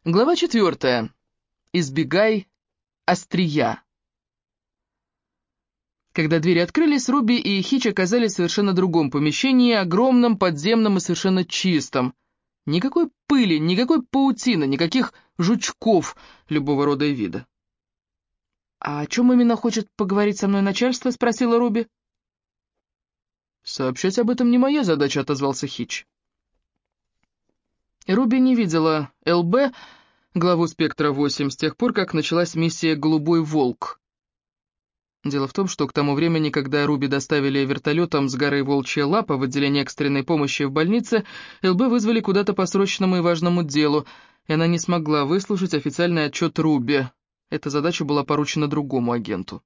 Глава 4. Избегай острия. Когда двери открылись, Руби и Хич оказались в совершенно другом помещении, огромном, подземном и совершенно чистом. Никакой пыли, никакой паутины, никаких жучков любого рода и вида. «А о чем именно хочет поговорить со мной начальство?» — спросила Руби. «Сообщать об этом не моя задача», — отозвался Хич. Руби не видела ЛБ, главу «Спектра-8», с тех пор, как началась миссия «Голубой волк». Дело в том, что к тому времени, когда Руби доставили вертолетом с горы Волчья Лапа в отделение экстренной помощи в больнице, ЛБ вызвали куда-то по срочному и важному делу, и она не смогла выслушать официальный отчет Руби. Эта задача была поручена другому агенту.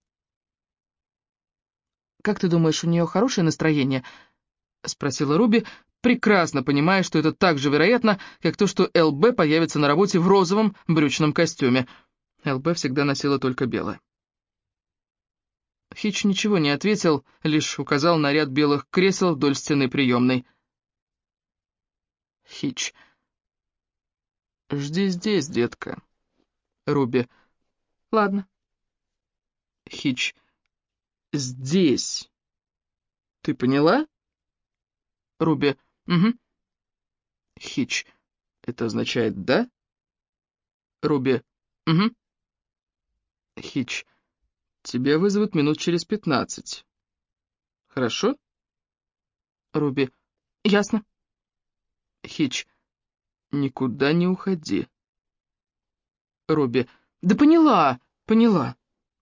«Как ты думаешь, у нее хорошее настроение?» — спросила Руби, прекрасно понимая, что это так же вероятно, как то, что ЛБ появится на работе в розовом брючном костюме. ЛБ всегда носила только белое. Хич ничего не ответил, лишь указал на ряд белых кресел вдоль стены приемной. Хич. «Жди здесь, детка». Руби. «Ладно». Хич. «Здесь. Ты поняла?» Руби. «Угу». Хич. «Это означает «да»?» Руби. «Угу». Хич. «Тебя вызовут минут через 15. Хорошо?» Руби. «Ясно». Хич. «Никуда не уходи». Руби. «Да поняла, поняла».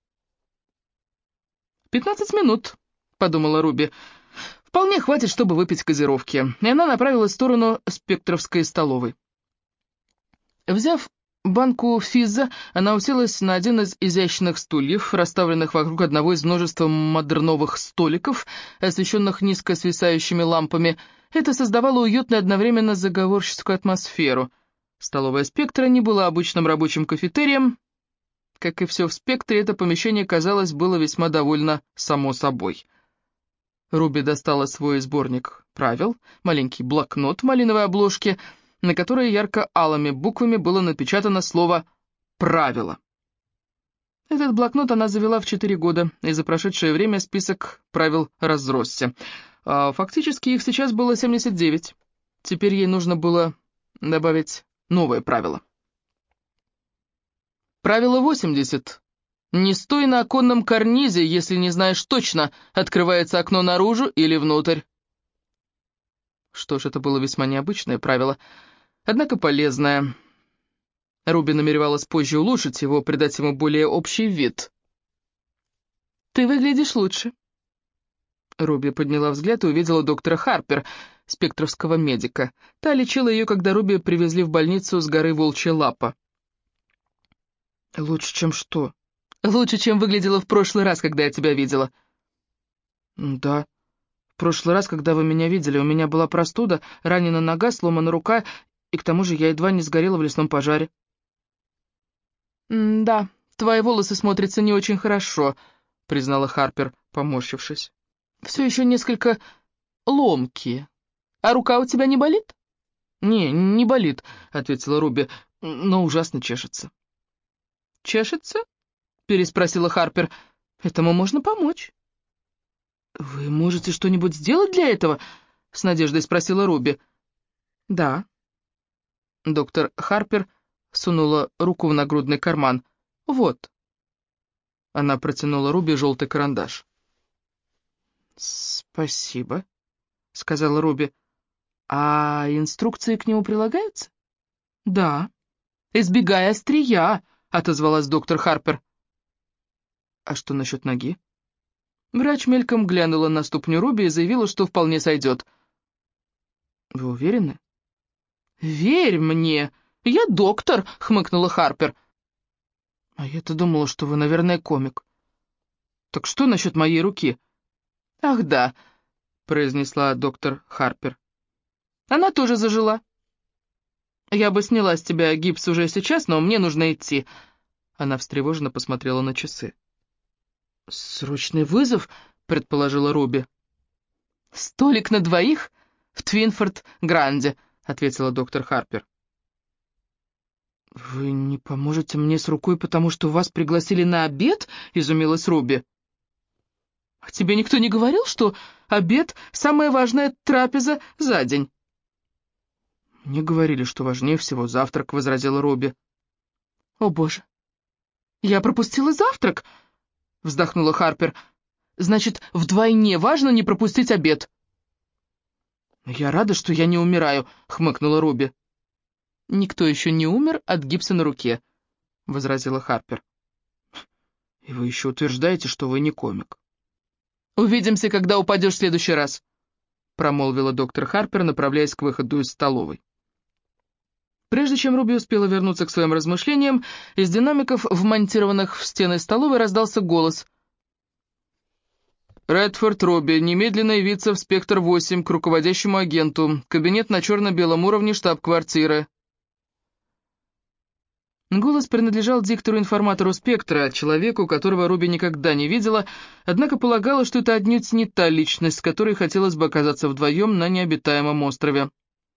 15 минут», — подумала Руби. «Вполне хватит, чтобы выпить газировки». И она направилась в сторону Спектровской столовой. Взяв банку физа, она уселась на один из изящных стульев, расставленных вокруг одного из множества модерновых столиков, освещенных низко свисающими лампами. Это создавало уютную одновременно заговорческую атмосферу. Столовая «Спектра» не была обычным рабочим кафетерием. Как и все в «Спектре», это помещение, казалось, было весьма довольно само собой. Руби достала свой сборник правил, маленький блокнот в малиновой обложке, на которой ярко-алыми буквами было напечатано слово «правило». Этот блокнот она завела в 4 года, и за прошедшее время список правил разросся. Фактически их сейчас было 79. Теперь ей нужно было добавить новое правило. Правило 80. Не стой на оконном карнизе, если не знаешь точно, открывается окно наружу или внутрь. Что ж, это было весьма необычное правило, однако полезное. Руби намеревалась позже улучшить его, придать ему более общий вид. «Ты выглядишь лучше». Руби подняла взгляд и увидела доктора Харпер, спектровского медика. Та лечила ее, когда Руби привезли в больницу с горы Волчья Лапа. «Лучше, чем что?» «Лучше, чем выглядела в прошлый раз, когда я тебя видела». «Да, в прошлый раз, когда вы меня видели, у меня была простуда, ранена нога, сломана рука, и к тому же я едва не сгорела в лесном пожаре». «Да, твои волосы смотрятся не очень хорошо», — признала Харпер, поморщившись. «Все еще несколько ломкие. А рука у тебя не болит?» Не болит», — ответила Руби, — «но ужасно чешется». «Чешется?» — переспросила Харпер. «Этому можно помочь». «Вы можете что-нибудь сделать для этого?» — с надеждой спросила Руби. «Да». Доктор Харпер сунула руку в нагрудный карман. «Вот». Она протянула Руби желтый карандаш. «Спасибо», — сказала Руби. «А инструкции к нему прилагаются?» «Да». «Избегай острия», — отозвалась доктор Харпер. «А что насчет ноги?» Врач мельком глянула на ступню Руби и заявила, что вполне сойдет. «Вы уверены?» «Верь мне, я доктор», — хмыкнула Харпер. «А я-то думала, что вы, наверное, комик». «Так что насчет моей руки?» «Ах, да», — произнесла доктор Харпер. «Она тоже зажила». «Я бы сняла с тебя гипс уже сейчас, но мне нужно идти». Она встревоженно посмотрела на часы. «Срочный вызов», — предположила Руби. «Столик на двоих в Твинфорд-Гранде», — ответила доктор Харпер. «Вы не поможете мне с рукой, потому что вас пригласили на обед?» — изумилась Руби. «А тебе никто не говорил, что обед — самая важная трапеза за день?» «Мне говорили, что важнее всего завтрак», — возразила Руби. «О, боже! Я пропустила завтрак!» — вздохнула Харпер. «Значит, вдвойне важно не пропустить обед». «Я рада, что я не умираю», — хмыкнула Руби. «Никто еще не умер от гипса на руке», — возразила Харпер. «И вы еще утверждаете, что вы не комик». «Увидимся, когда упадешь в следующий раз», — промолвила доктор Харпер, направляясь к выходу из столовой. Прежде чем Руби успела вернуться к своим размышлениям, из динамиков, вмонтированных в стены столовой, раздался голос. «Редфорд Руби, немедленно явиться в «Спектр-8» к руководящему агенту. Кабинет на черно-белом уровне, штаб-квартиры». Голос принадлежал диктору-информатору «Спектра», человеку, которого Руби никогда не видела, однако полагала, что это отнюдь не та личность, с которой хотелось бы оказаться вдвоем на необитаемом острове.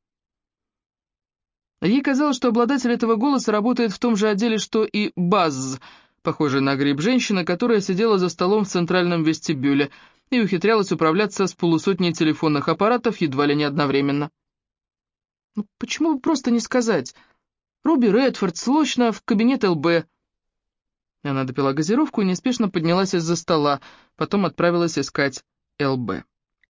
Ей казалось, что обладатель этого голоса работает в том же отделе, что и Базз, похожая на гриб женщина, которая сидела за столом в центральном вестибюле и ухитрялась управляться с полусотней телефонных аппаратов едва ли не одновременно. Ну, почему бы просто не сказать? «Руби Редфорд, срочно в кабинет ЛБ». Она допила газировку и неспешно поднялась из-за стола, потом отправилась искать ЛБ.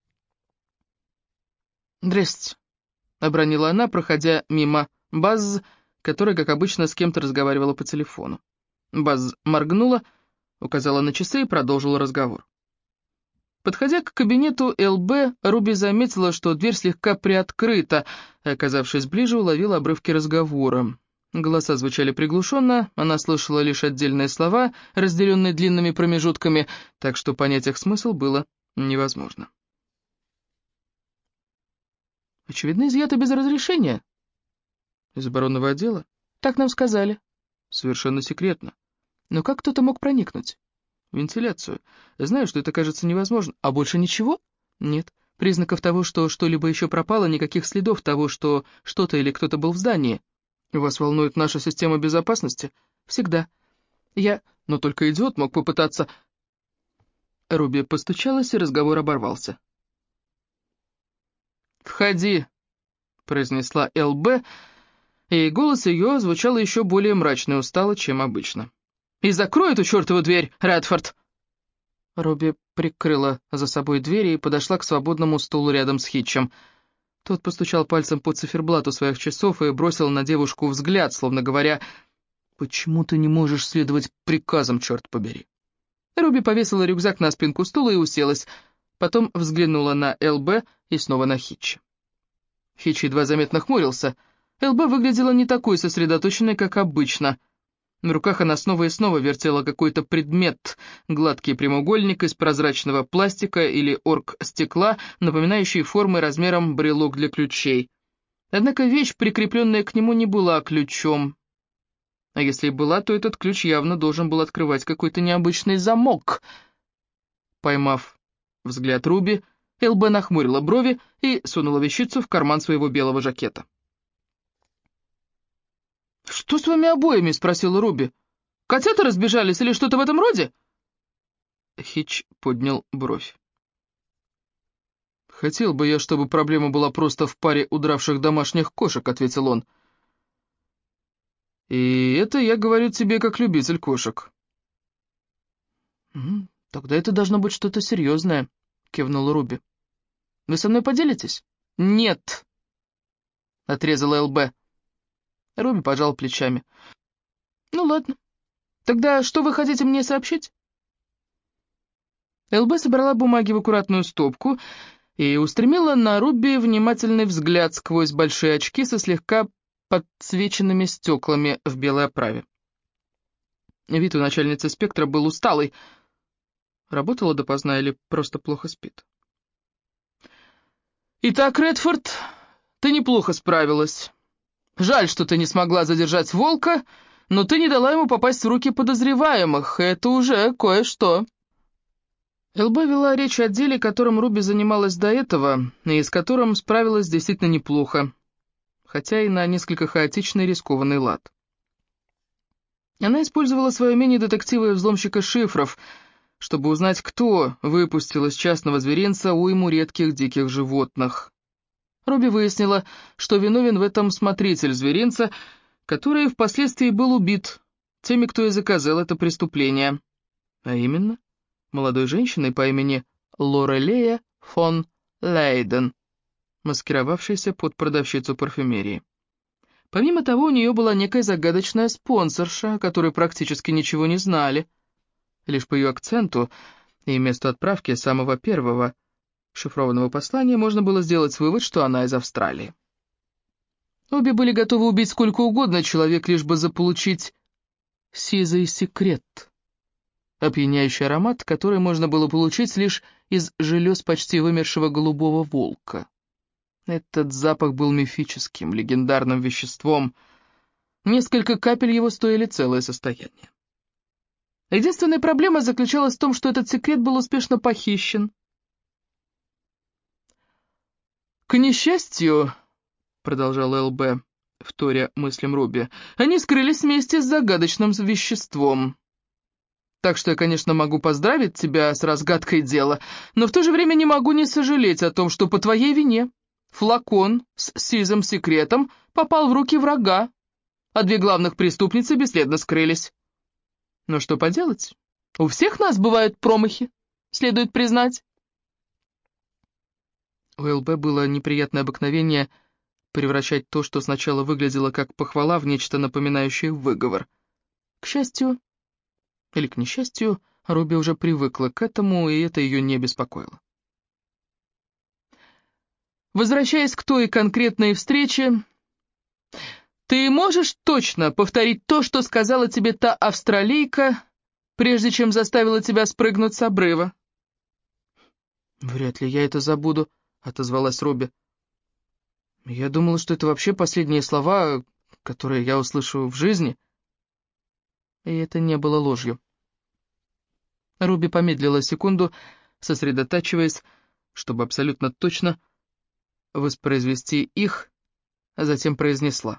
«Здрасте», — обронила она, проходя мимо Базз, которая, как обычно, с кем-то разговаривала по телефону. Базз моргнула, указала на часы и продолжила разговор. Подходя к кабинету ЛБ, Руби заметила, что дверь слегка приоткрыта, и, оказавшись ближе, уловила обрывки разговора. Голоса звучали приглушенно, она слышала лишь отдельные слова, разделенные длинными промежутками, так что понять их смысл было невозможно. «Очевидно, изъято без разрешения». «Из оборонного отдела?» «Так нам сказали». «Совершенно секретно. Но как кто-то мог проникнуть?» «Вентиляцию. Знаю, что это кажется невозможно. А больше ничего?» «Нет. Признаков того, что что-либо еще пропало, никаких следов того, что что-то или кто-то был в здании». «Вас волнует наша система безопасности?» «Всегда. Но только идиот мог попытаться...» Руби постучалась, и разговор оборвался. «Входи», — произнесла ЛБ, и голос ее звучал еще более мрачно и устало, чем обычно. «И закрой эту чертову дверь, Редфорд!» Руби прикрыла за собой дверь и подошла к свободному стулу рядом с Хитчем. Тот постучал пальцем по циферблату своих часов и бросил на девушку взгляд, словно говоря: «Почему ты не можешь следовать приказам, черт побери?» Руби повесила рюкзак на спинку стула и уселась, потом взглянула на ЛБ и снова на Хитча. Хитч едва заметно хмурился. ЛБ выглядела не такой сосредоточенной, как обычно. В руках она снова и снова вертела какой-то предмет, гладкий прямоугольник из прозрачного пластика или оргстекла, напоминающий формой размером брелок для ключей. Однако вещь, прикрепленная к нему, не была ключом. А если и была, то этот ключ явно должен был открывать какой-то необычный замок. Поймав взгляд Руби, ЛБ нахмурила брови и сунула вещицу в карман своего белого жакета. «Что с вами обоими?» — спросила Руби. «Котята разбежались или что-то в этом роде?» Хитч поднял бровь. «Хотел бы я, чтобы проблема была просто в паре удравших домашних кошек», — ответил он. «И это я говорю тебе как любитель кошек». «Тогда это должно быть что-то серьезное», — кивнула Руби. «Вы со мной поделитесь?» «Нет», — отрезала ЛБ. Руби пожал плечами. «Ну ладно. Тогда что вы хотите мне сообщить?» ЛБ собрала бумаги в аккуратную стопку и устремила на Руби внимательный взгляд сквозь большие очки со слегка подсвеченными стеклами в белой оправе. Вид у начальницы «Спектра» был усталый. Работала допоздна или просто плохо спит? «Итак, Редфорд, ты неплохо справилась. Жаль, что ты не смогла задержать волка, но ты не дала ему попасть в руки подозреваемых. Это уже кое-что». ЛБ вела речь о деле, которым Руби занималась до этого, и с которым справилась действительно неплохо, хотя и на несколько хаотичный и рискованный лад. Она использовала свое умение детектива и взломщика шифров, чтобы узнать, кто выпустил из частного зверинца уйму редких диких животных. Руби выяснила, что виновен в этом смотритель зверинца, который впоследствии был убит теми, кто и заказал это преступление. А именно, молодой женщиной по имени Лорелея фон Лейден, маскировавшейся под продавщицу парфюмерии. Помимо того, у нее была некая загадочная спонсорша, о которой практически ничего не знали. Лишь по ее акценту и месту отправки самого первого шифрованного послания можно было сделать вывод, что она из Австралии. Обе были готовы убить сколько угодно человек, лишь бы заполучить сизый секрет, опьяняющий аромат, который можно было получить лишь из желез почти вымершего голубого волка. Этот запах был мифическим, легендарным веществом. Несколько капель его стоили целое состояние. Единственная проблема заключалась в том, что этот секрет был успешно похищен. «К несчастью», — продолжал ЛБ, вторя мыслям Руби, — «они скрылись вместе с загадочным веществом. Так что я, конечно, могу поздравить тебя с разгадкой дела, но в то же время не могу не сожалеть о том, что по твоей вине флакон с сизым секретом попал в руки врага, а две главных преступницы бесследно скрылись. Но что поделать? У всех нас бывают промахи, следует признать». У ЛБ было неприятное обыкновение превращать то, что сначала выглядело как похвала, в нечто напоминающее выговор. К счастью, или к несчастью, Руби уже привыкла к этому, и это ее не беспокоило. Возвращаясь к той конкретной встрече, ты можешь точно повторить то, что сказала тебе та австралийка, прежде чем заставила тебя спрыгнуть с обрыва? «Вряд ли я это забуду», — отозвалась Руби. «Я думала, что это вообще последние слова, которые я услышу в жизни». И это не было ложью. Руби помедлила секунду, сосредотачиваясь, чтобы абсолютно точно воспроизвести их, а затем произнесла.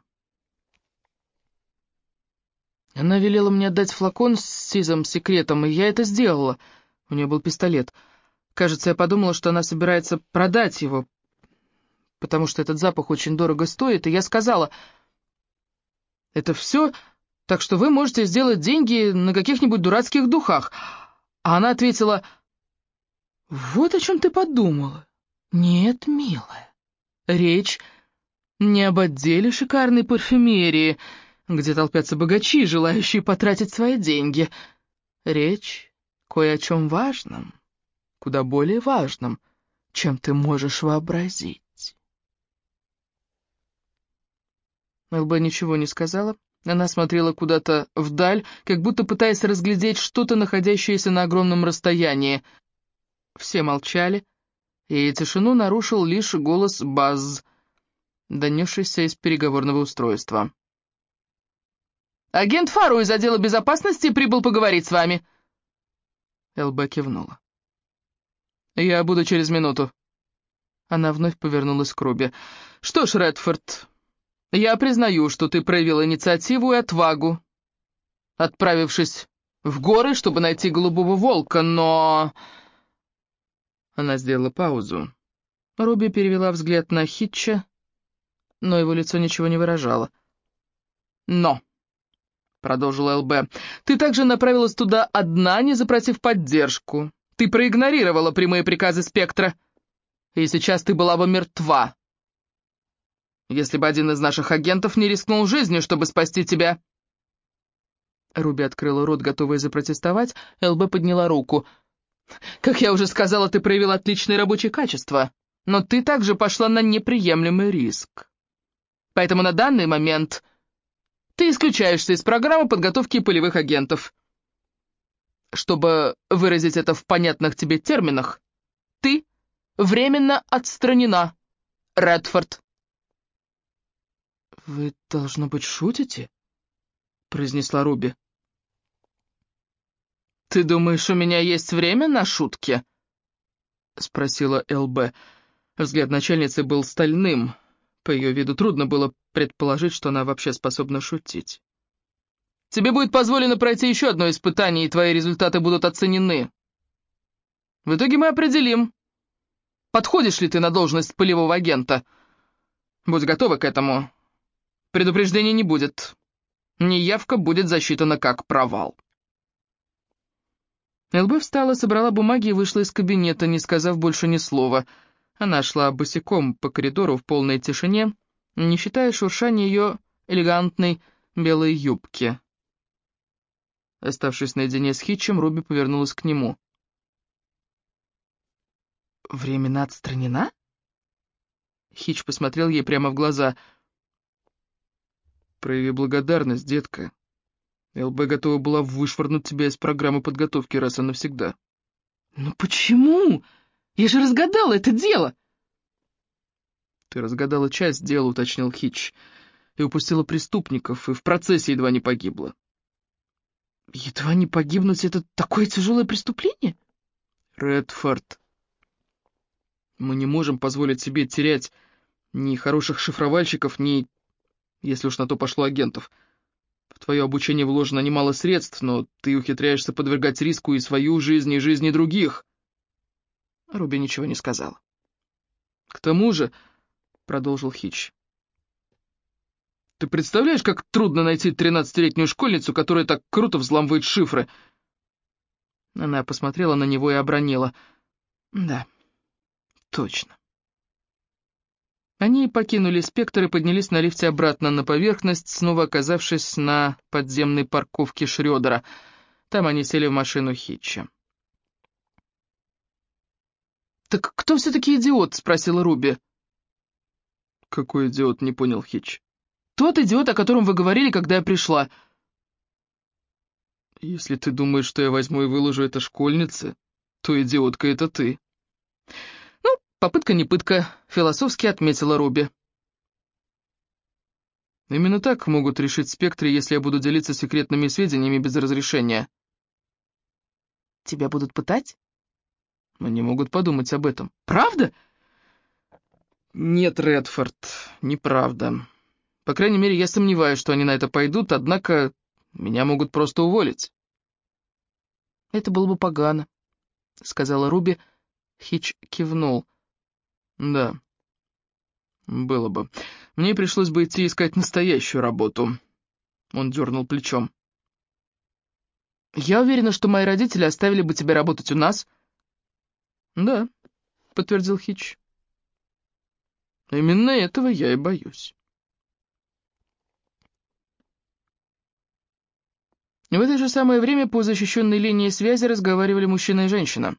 Она велела мне отдать флакон с сизым секретом, и я это сделала. У нее был пистолет. Кажется, я подумала, что она собирается продать его, потому что этот запах очень дорого стоит, и я сказала, это все, так что вы можете сделать деньги на каких-нибудь дурацких духах. А она ответила, вот о чем ты подумала. Нет, милая, речь не об отделе шикарной парфюмерии, где толпятся богачи, желающие потратить свои деньги. Речь кое о чем важном, куда более важном, чем ты можешь вообразить. ЛБ ничего не сказала. Она смотрела куда-то вдаль, как будто пытаясь разглядеть что-то, находящееся на огромном расстоянии. Все молчали, и тишину нарушил лишь голос Базз, донесшийся из переговорного устройства. «Агент Фару из отдела безопасности прибыл поговорить с вами». ЛБ кивнула. «Я буду через минуту». Она вновь повернулась к Руби. «Что ж, Редфорд, я признаю, что ты проявил инициативу и отвагу, отправившись в горы, чтобы найти голубого волка, но...» Она сделала паузу. Руби перевела взгляд на Хитча, но его лицо ничего не выражало. «Но», — продолжил ЛБ, — «ты также направилась туда одна, не запросив поддержку. Ты проигнорировала прямые приказы Спектра, и сейчас ты была бы мертва, если бы один из наших агентов не рискнул жизнью, чтобы спасти тебя». Руби открыла рот, готовая запротестовать, ЛБ подняла руку. «Как я уже сказала, ты проявила отличные рабочие качества, но ты также пошла на неприемлемый риск. Поэтому на данный момент ты исключаешься из программы подготовки полевых агентов. Чтобы выразить это в понятных тебе терминах, ты временно отстранена, Редфорд». «Вы, должно быть, шутите?» — произнесла Руби. «Ты думаешь, у меня есть время на шутки?» — спросила ЛБ. Взгляд начальницы был стальным. По ее виду трудно было предположить, что она вообще способна шутить. Тебе будет позволено пройти еще одно испытание, и твои результаты будут оценены. В итоге мы определим, подходишь ли ты на должность полевого агента. Будь готова к этому. Предупреждений не будет. Неявка будет засчитана как провал. ЛБ встала, собрала бумаги и вышла из кабинета, не сказав больше ни слова. Она шла босиком по коридору в полной тишине, не считая шуршания ее элегантной белой юбки. Оставшись наедине с Хитчем, Руби повернулась к нему. «Временно отстранена?» Хитч посмотрел ей прямо в глаза. «Прояви благодарность, детка. ЛБ готова была вышвырнуть тебя из программы подготовки раз и навсегда». «Ну почему? Я же разгадала это дело!» «Ты разгадала часть дела», — уточнил Хитч, «и упустила преступников, и в процессе едва не погибла». «Едва не погибнуть — это такое тяжелое преступление?» «Редфорд, мы не можем позволить себе терять ни хороших шифровальщиков, ни, если уж на то пошло, агентов. В твое обучение вложено немало средств, но ты ухитряешься подвергать риску и свою жизнь, и жизни других». Руби ничего не сказала. «К тому же», — продолжил Хитч, «ты представляешь, как трудно найти 13-летнюю школьницу, которая так круто взламывает шифры?» Она посмотрела на него и обронила. «Да, точно». Они покинули «Спектр» и поднялись на лифте обратно на поверхность, снова оказавшись на подземной парковке Шрёдера. Там они сели в машину Хитча. «Так кто все-таки идиот?» — спросила Руби. «Какой идиот?» — не понял Хитч. «Тот идиот, о котором вы говорили, когда я пришла». «Если ты думаешь, что я возьму и выложу это школьнице, то идиотка это ты». «Ну, попытка не пытка», — философски отметила Руби. «Именно так могут решить «Спектры», если я буду делиться секретными сведениями без разрешения». «Тебя будут пытать?» «Они могут подумать об этом». «Правда?» «Нет, Редфорд, неправда. По крайней мере, я сомневаюсь, что они на это пойдут, однако меня могут просто уволить». «Это было бы погано», — сказала Руби. Хитч кивнул. «Да, было бы. Мне пришлось бы идти искать настоящую работу». Он дернул плечом. «Я уверена, что мои родители оставили бы тебя работать у нас». «Да», — подтвердил Хитч. «Именно этого я и боюсь». В это же самое время по защищенной линии связи разговаривали мужчина и женщина.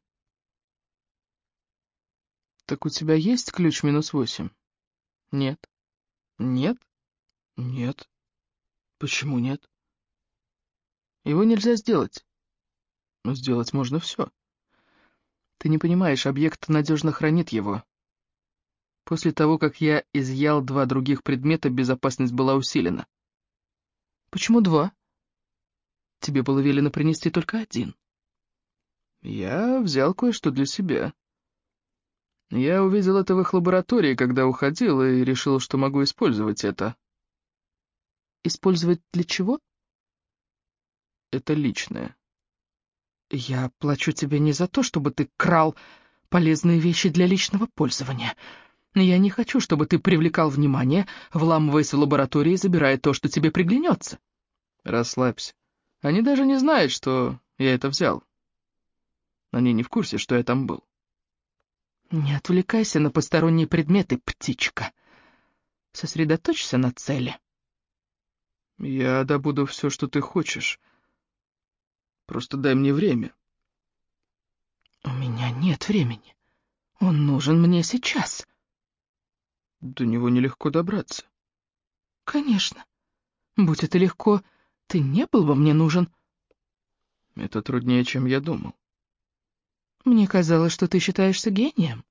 «Так у тебя есть ключ -8?» «Нет». «Нет?» «Нет». «Почему нет?» «Его нельзя сделать». «Но сделать можно все. Ты не понимаешь, объект надежно хранит его. После того, как я изъял 2 других предмета, безопасность была усилена». «Почему 2? Тебе было велено принести только 1». «Я взял кое-что для себя. Я увидел это в их лаборатории, когда уходил, и решил, что могу использовать это». «Использовать для чего?» «Это личное». «Я плачу тебе не за то, чтобы ты крал полезные вещи для личного пользования. Я не хочу, чтобы ты привлекал внимание, вламываясь в лаборатории и забирая то, что тебе приглянется». «Расслабься. Они даже не знают, что я это взял. Они не в курсе, что я там был». «Не отвлекайся на посторонние предметы, птичка. Сосредоточься на цели». «Я добуду все, что ты хочешь. Просто дай мне время». «У меня нет времени. Он нужен мне сейчас». «До него нелегко добраться». «Конечно. Будь это легко, ты не был бы мне нужен». «Это труднее, чем я думал». «Мне казалось, что ты считаешься гением».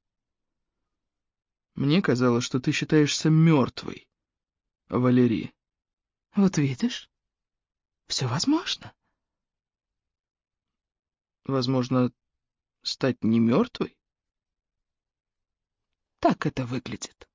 «Мне казалось, что ты считаешься мертвой, Валерий». «Вот видишь, все возможно». «Возможно, стать не мертвой?» Так это выглядит.